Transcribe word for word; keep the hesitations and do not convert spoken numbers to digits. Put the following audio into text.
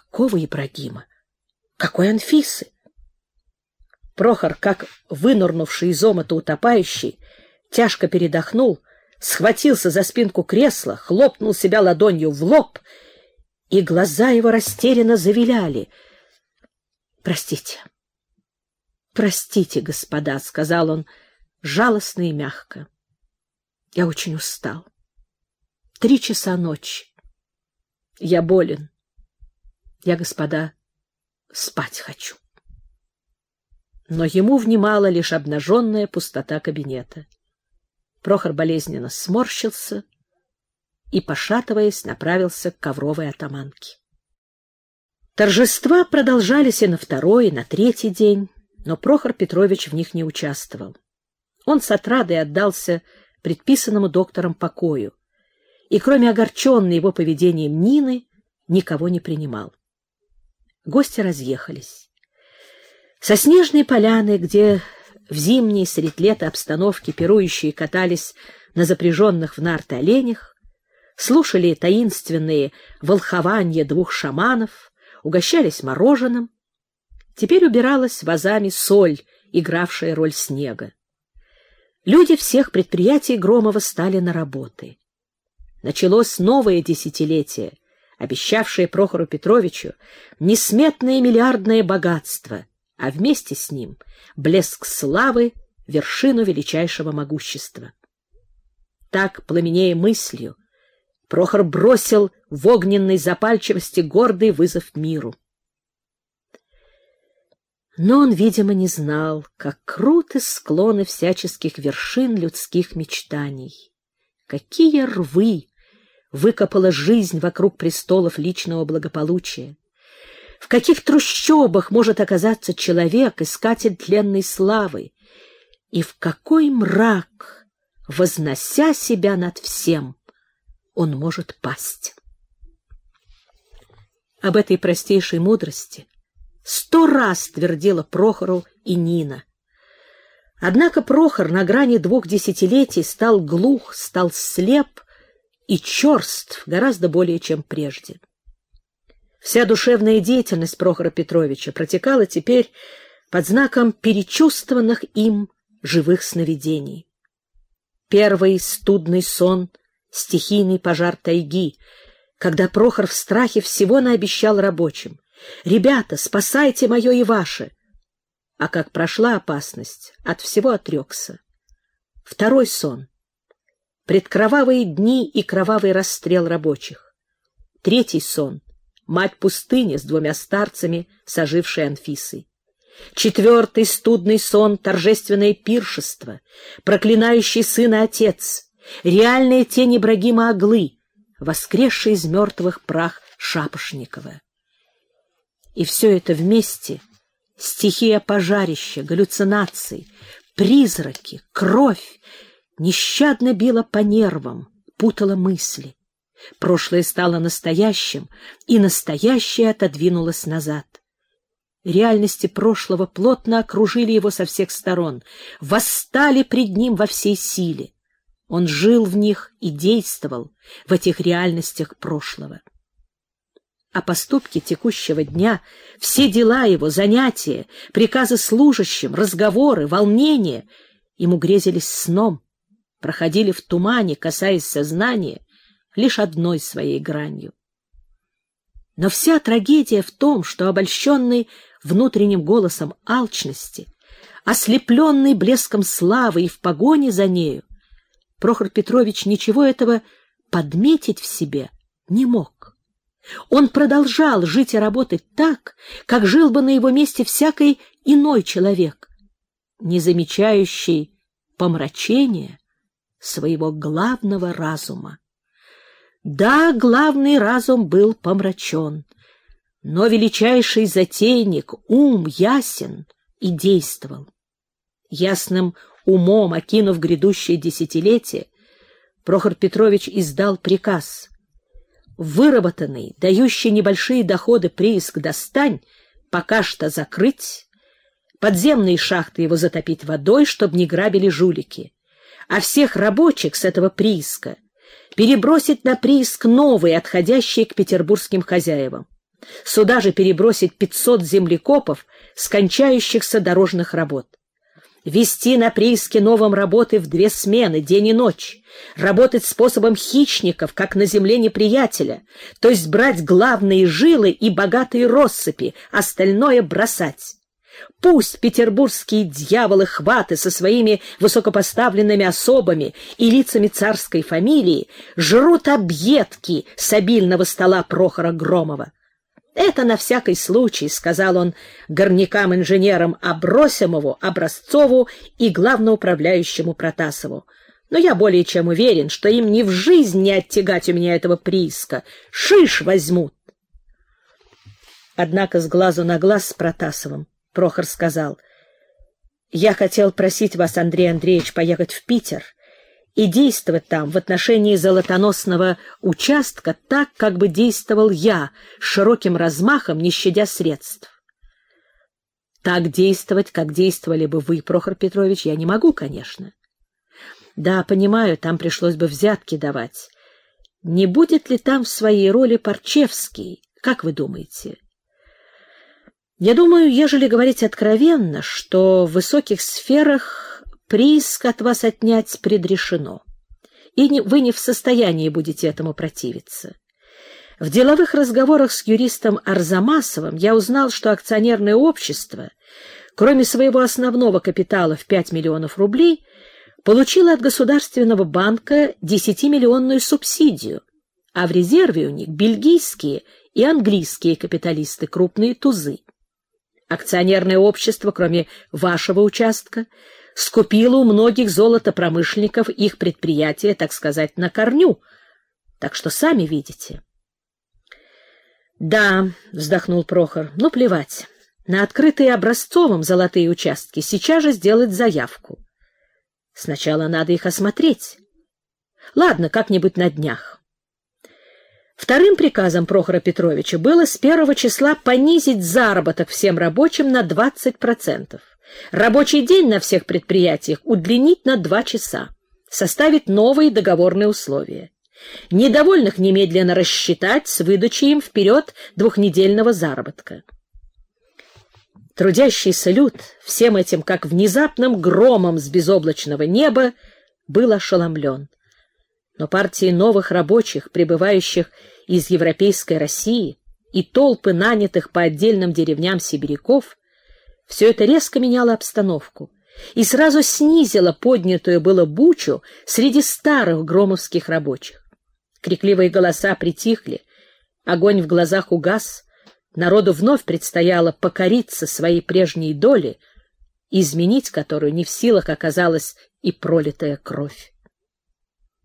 Какого Ибрагима? Какой Анфисы? Прохор, как вынырнувший из омута утопающий, тяжко передохнул, схватился за спинку кресла, хлопнул себя ладонью в лоб, и глаза его растерянно завиляли. — Простите, простите, господа, — сказал он жалостно и мягко. — Я очень устал. Три часа ночи. Я болен. Я, господа, спать хочу. Но ему внимала лишь обнаженная пустота кабинета. Прохор болезненно сморщился и, пошатываясь, направился к ковровой атаманке. Торжества продолжались и на второй, и на третий день, но Прохор Петрович в них не участвовал. Он с отрадой отдался предписанному доктором покою, и, кроме огорченной его поведением Нины, никого не принимал. Гости разъехались. Со снежной поляны, где в зимней средь лета обстановки пирующие катались на запряженных в нарты оленях, слушали таинственные волхованья двух шаманов, угощались мороженым. Теперь убиралась вазами соль, игравшая роль снега. Люди всех предприятий Громова стали на работы. Началось новое десятилетие, обещавшее Прохору Петровичу несметное миллиардное богатство, а вместе с ним блеск славы, вершину величайшего могущества. Так, пламенея мыслью, Прохор бросил в огненной запальчивости гордый вызов миру. Но он, видимо, не знал, как круты склоны всяческих вершин людских мечтаний, какие рвы выкопала жизнь вокруг престолов личного благополучия, в каких трущобах может оказаться человек, искатель тленной славы, и в какой мрак, вознося себя над всем, он может пасть. Об этой простейшей мудрости сто раз твердила Прохору и Нина. Однако Прохор на грани двух десятилетий стал глух, стал слеп и черств гораздо более, чем прежде. Вся душевная деятельность Прохора Петровича протекала теперь под знаком перечувствованных им живых сновидений. Первый студный сон, стихийный пожар тайги, когда Прохор в страхе всего наобещал рабочим: «Ребята, спасайте мое и ваше!» А как прошла опасность, от всего отрекся. Второй сон. Предкровавые дни и кровавый расстрел рабочих. Третий сон. Мать пустыни с двумя старцами, сожившей Анфисой. Четвертый студный сон. Торжественное пиршество, проклинающий сына отец, реальная тень Ибрагима Оглы, воскресший из мертвых прах Шапошникова. И все это вместе — стихия пожарища, галлюцинаций, призраки, кровь — нещадно била по нервам, путала мысли. Прошлое стало настоящим, и настоящее отодвинулось назад. Реальности прошлого плотно окружили его со всех сторон, восстали пред ним во всей силе. Он жил в них и действовал в этих реальностях прошлого. А поступки текущего дня, все дела его, занятия, приказы служащим, разговоры, волнения ему грезились сном, проходили в тумане, касаясь сознания лишь одной своей гранью. Но вся трагедия в том, что обольщенный внутренним голосом алчности, ослепленный блеском славы и в погоне за нею, Прохор Петрович ничего этого подметить в себе не мог. Он продолжал жить и работать так, как жил бы на его месте всякий иной человек, не замечающий помрачения своего главного разума. Да, главный разум был помрачен, но величайший затейник, ум ясен и действовал. Ясным умом, окинув грядущее десятилетие, Прохор Петрович издал приказ: выработанный, дающий небольшие доходы прииск «Достань» пока что закрыть, подземные шахты его затопить водой, чтобы не грабили жулики, а всех рабочих с этого прииска перебросить на прииск новые, отходящие к петербургским хозяевам. Сюда же перебросить пятьсот землекопов с кончающихся дорожных работ. Вести на прииске новым работы в две смены, день и ночь. Работать способом хищников, как на земле неприятеля, то есть брать главные жилы и богатые россыпи, остальное бросать. Пусть петербургские дьяволы-хваты со своими высокопоставленными особами и лицами царской фамилии жрут объедки с обильного стола Прохора Громова. «Это на всякий случай», — сказал он горнякам-инженерам Абросимову, Образцову и главноуправляющему Протасову. «Но я более чем уверен, что им ни в жизнь не оттягать у меня этого прииска. Шиш возьмут». Однако с глазу на глаз с Протасовым Прохор сказал: «Я хотел просить вас, Андрей Андреевич, поехать в Питер и действовать там в отношении золотоносного участка так, как бы действовал я, с широким размахом, не щадя средств». «Так действовать, как действовали бы вы, Прохор Петрович, я не могу, конечно». «Да, понимаю, там пришлось бы взятки давать. Не будет ли там в своей роли Парчевский, как вы думаете?» «Я думаю, ежели говорить откровенно, что в высоких сферах прииск от вас отнять предрешено, и не, вы не в состоянии будете этому противиться. В деловых разговорах с юристом Арзамасовым я узнал, что акционерное общество, кроме своего основного капитала в пять миллионов рублей, получило от Государственного банка десятимиллионную субсидию, а в резерве у них бельгийские и английские капиталисты, крупные тузы. Акционерное общество, кроме вашего участка, скупило у многих золотопромышленников их предприятия, так сказать, на корню. Так что сами видите». «Да», — вздохнул Прохор, — «ну плевать. На открытые Образцовым золотые участки сейчас же сделать заявку. Сначала надо их осмотреть. Ладно, как-нибудь на днях». Вторым приказом Прохора Петровича было с первого числа понизить заработок всем рабочим на двадцать процентов. Рабочий день на всех предприятиях удлинить на два часа, составить новые договорные условия. Недовольных немедленно рассчитать с выдачей им вперед двухнедельного заработка. Трудящийся люд всем этим, как внезапным громом с безоблачного неба, был ошеломлен. Но партии новых рабочих, прибывающих из европейской России, и толпы нанятых по отдельным деревням сибиряков, все это резко меняло обстановку и сразу снизило поднятую было бучу среди старых громовских рабочих. Крикливые голоса притихли, огонь в глазах угас, народу вновь предстояло покориться своей прежней доле, изменить которую не в силах оказалась и пролитая кровь.